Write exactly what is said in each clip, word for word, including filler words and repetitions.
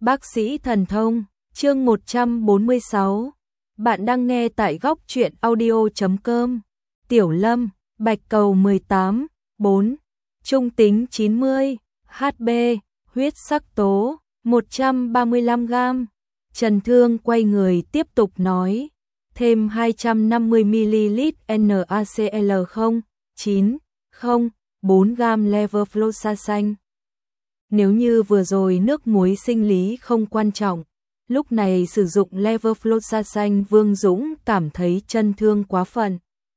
Bác sĩ thần thông, chương một trăm bốn mươi sáu. Bạn đang nghe tại góc truyện audio chấm com. Tiểu Lâm, Bạch Cầu mười tám, bốn. Trung tính chín mươi, hát bê, huyết sắc tố, một trăm ba mươi lăm gam. Trần Thương quay người tiếp tục nói, thêm hai trăm năm mươi mi-li-lít NaCl không chín không bốn gam levofloxacin. Nếu như vừa rồi nước muối sinh lý không quan trọng, lúc này sử dụng levofloxacin Vương Dũng cảm thấy Trần Thương quá phận.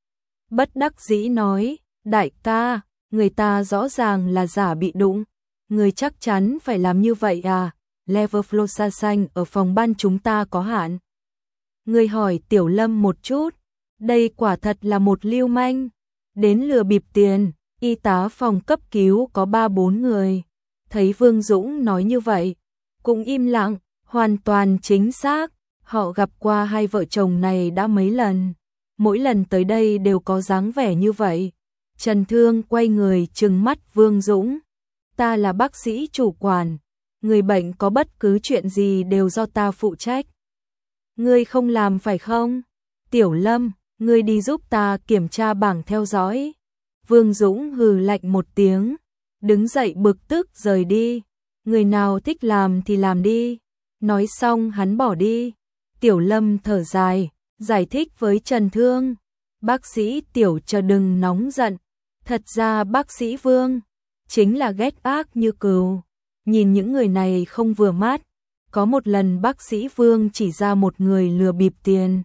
Bất đắc dĩ nói, đại ca, người ta rõ ràng là giả bị đụng, người chắc chắn phải làm như vậy à, levofloxacin ở phòng ban chúng ta có hạn. Người hỏi Tiểu Lâm một chút, đây quả thật là một lưu manh, đến lừa bịp tiền, y tá phòng cấp cứu có ba bốn người. Thấy Vương Dũng nói như vậy, cũng im lặng, hoàn toàn chính xác, họ gặp qua hai vợ chồng này đã mấy lần, mỗi lần tới đây đều có dáng vẻ như vậy. Trần Thương quay người trừng mắt Vương Dũng, ta là bác sĩ chủ quản, người bệnh có bất cứ chuyện gì đều do ta phụ trách. Ngươi không làm phải không? Tiểu Lâm, ngươi đi giúp ta kiểm tra bảng theo dõi. Vương Dũng hừ lạnh một tiếng, đứng dậy bực tức rời đi. Người nào thích làm thì làm đi. Nói xong hắn bỏ đi. Tiểu Lâm thở dài, giải thích với Trần Thương. Bác sĩ Tiểu chờ đừng nóng giận. Thật ra bác sĩ Vương chính là ghét ác như cừu. Nhìn những người này không vừa mắt. Có một lần bác sĩ Vương chỉ ra một người lừa bịp tiền.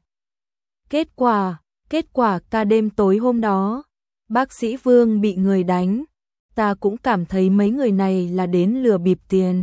Kết quả, kết quả cả đêm tối hôm đó, bác sĩ Vương bị người đánh. Ta cũng cảm thấy mấy người này là đến lừa bịp tiền.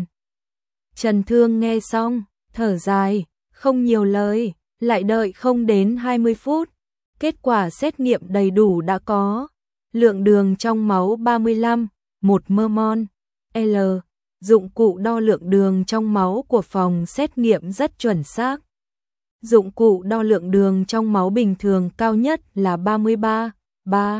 Trần Thương nghe xong, thở dài, không nhiều lời, lại đợi không đến hai mươi phút. Kết quả xét nghiệm đầy đủ đã có. Lượng đường trong máu ba mươi lăm, một mg. L. Dụng cụ đo lượng đường trong máu của phòng xét nghiệm rất chuẩn xác. Dụng cụ đo lượng đường trong máu bình thường cao nhất là ba mươi ba, ba.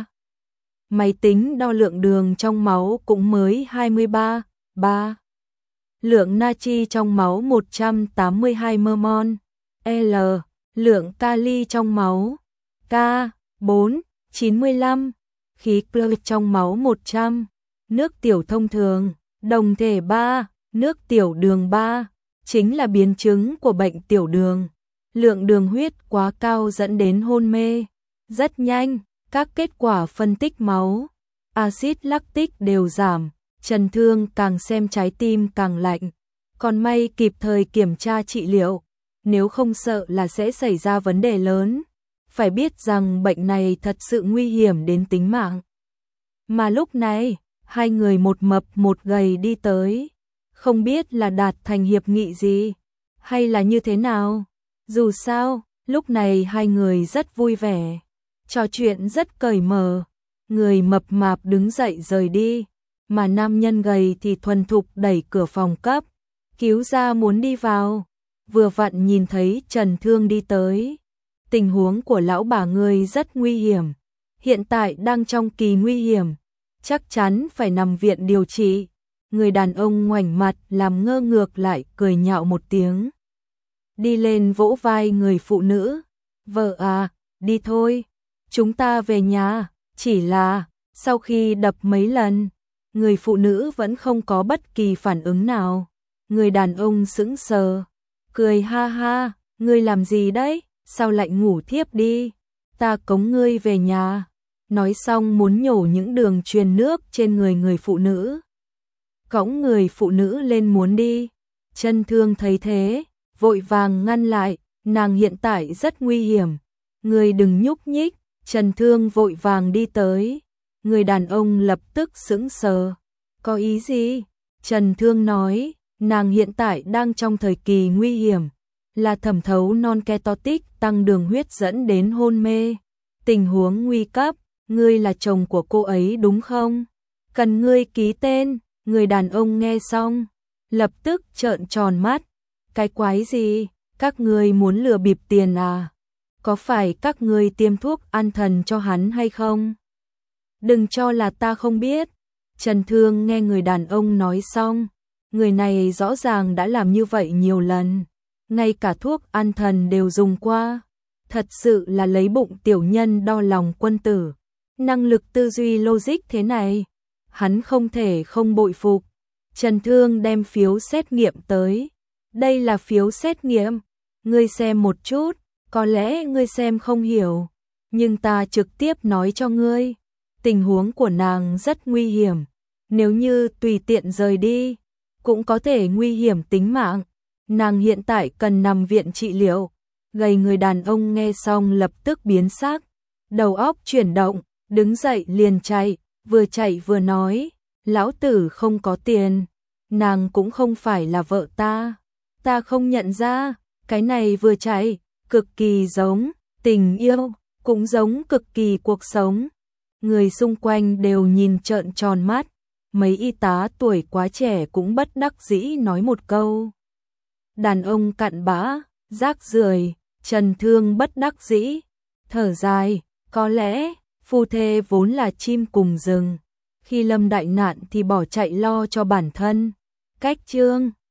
Máy tính đo lượng đường trong máu cũng mới hai mươi ba, ba. Lượng natri trong máu một trăm tám mươi hai mg. L. Lượng kali trong máu K. bốn, chín mươi lăm. Khí clo trong máu một trăm. Nước tiểu thông thường, đồng thể ba, nước tiểu đường ba, chính là biến chứng của bệnh tiểu đường. Lượng đường huyết quá cao dẫn đến hôn mê. Rất nhanh, các kết quả phân tích máu, axit lactic đều giảm. Trần Thương càng xem trái tim càng lạnh. Còn may kịp thời kiểm tra trị liệu, nếu không sợ là sẽ xảy ra vấn đề lớn. Phải biết rằng bệnh này thật sự nguy hiểm đến tính mạng. Mà lúc này, hai người một mập một gầy đi tới, không biết là đạt thành hiệp nghị gì, hay là như thế nào. Dù sao, lúc này hai người rất vui vẻ, trò chuyện rất cởi mở. Người mập mạp đứng dậy rời đi, mà nam nhân gầy thì thuần thục đẩy cửa phòng cấp cứu ra muốn đi vào. Vừa vặn nhìn thấy Trần Thương đi tới. Tình huống của lão bà ngươi rất nguy hiểm, hiện tại đang trong kỳ nguy hiểm, chắc chắn phải nằm viện điều trị. Người đàn ông ngoảnh mặt làm ngơ ngược lại cười nhạo một tiếng. Đi lên vỗ vai người phụ nữ. Vợ à, đi thôi, chúng ta về nhà. Chỉ là, sau khi đập mấy lần, người phụ nữ vẫn không có bất kỳ phản ứng nào. Người đàn ông sững sờ, cười ha ha, ngươi làm gì đấy, sao lại ngủ thiếp đi, ta cống ngươi về nhà. Nói xong muốn nhổ những đường truyền nước trên người người phụ nữ. Cõng người phụ nữ lên muốn đi. Trần Thương thấy thế, vội vàng ngăn lại, nàng hiện tại rất nguy hiểm. Ngươi đừng nhúc nhích. Trần Thương vội vàng đi tới. Người đàn ông lập tức sững sờ. Có ý gì? Trần Thương nói, nàng hiện tại đang trong thời kỳ nguy hiểm, là thẩm thấu non-ketotic tăng đường huyết dẫn đến hôn mê. Tình huống nguy cấp. Ngươi là chồng của cô ấy đúng không? Cần ngươi ký tên. Người đàn ông nghe xong, lập tức trợn tròn mắt. Cái quái gì? Các ngươi muốn lừa bịp tiền à? Có phải các ngươi tiêm thuốc an thần cho hắn hay không? Đừng cho là ta không biết. Trần Thương nghe người đàn ông nói xong, người này rõ ràng đã làm như vậy nhiều lần, ngay cả thuốc an thần đều dùng qua, thật sự là lấy bụng tiểu nhân đo lòng quân tử, năng lực tư duy logic thế này, hắn không thể không bội phục. Trần Thương đem phiếu xét nghiệm tới, đây là phiếu xét nghiệm, ngươi xem một chút, có lẽ ngươi xem không hiểu, nhưng ta trực tiếp nói cho ngươi, tình huống của nàng rất nguy hiểm, nếu như tùy tiện rời đi, cũng có thể nguy hiểm tính mạng, nàng hiện tại cần nằm viện trị liệu. Gầy người đàn ông nghe xong lập tức biến sắc, đầu óc chuyển động, đứng dậy liền chạy, vừa chạy vừa nói, lão tử không có tiền, nàng cũng không phải là vợ ta, ta không nhận ra, cái này vừa chạy, cực kỳ giống tình yêu, cũng giống cực kỳ cuộc sống. Người xung quanh đều nhìn trợn tròn mắt, mấy y tá tuổi quá trẻ cũng bất đắc dĩ nói một câu. Đàn ông cặn bã, rác rưởi. Trần Thương bất đắc dĩ, thở dài, có lẽ phu thê vốn là chim cùng rừng, khi lâm đại nạn thì bỏ chạy lo cho bản thân. Cách chương